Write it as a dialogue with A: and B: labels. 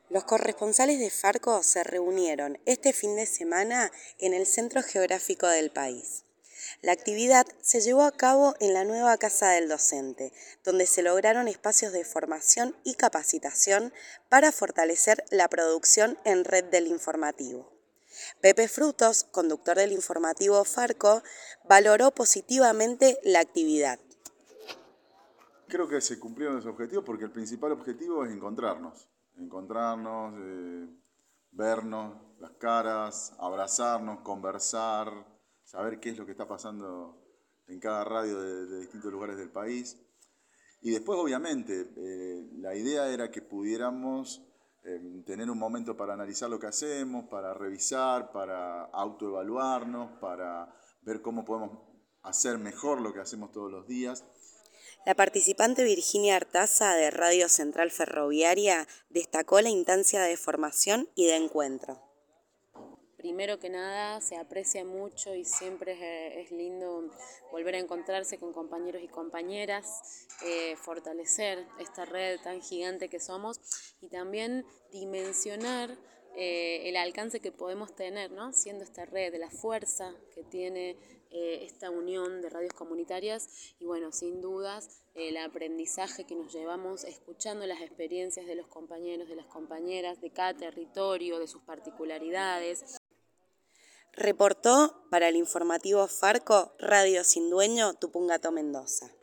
A: Los corresponsales de Farco se reunieron este fin de semana en el centro geográfico del país. La actividad se llevó a cabo en la nueva Casa del Docente, donde se lograron espacios de formación y capacitación para fortalecer la producción en red del informativo. Pepe Frutos, conductor del informativo Farco, valoró positivamente la actividad.
B: Creo que se cumplieron los objetivos porque el principal objetivo es vernos las caras, abrazarnos, conversar, saber qué es lo que está pasando en cada radio de distintos lugares del país. Y después, obviamente, la idea era que pudiéramos tener un momento para analizar lo que hacemos, para revisar, para autoevaluarnos, para ver cómo podemos hacer mejor lo que hacemos todos los días.
A: La participante Virginia Artaza, de Radio Central Ferroviaria, destacó la instancia de formación y de encuentro.
C: Primero que nada, se aprecia mucho y siempre es lindo volver a encontrarse con compañeros y compañeras, fortalecer esta red tan gigante que somos y también dimensionar el alcance que podemos tener, ¿no? Siendo esta red, de la fuerza que tiene esta unión de radios comunitarias y bueno, sin dudas el aprendizaje que nos llevamos escuchando las experiencias de los compañeros, de las compañeras, de cada territorio, de sus particularidades.
A: Reportó para el informativo Farco, Radio Sin Dueño, Tupungato Mendoza.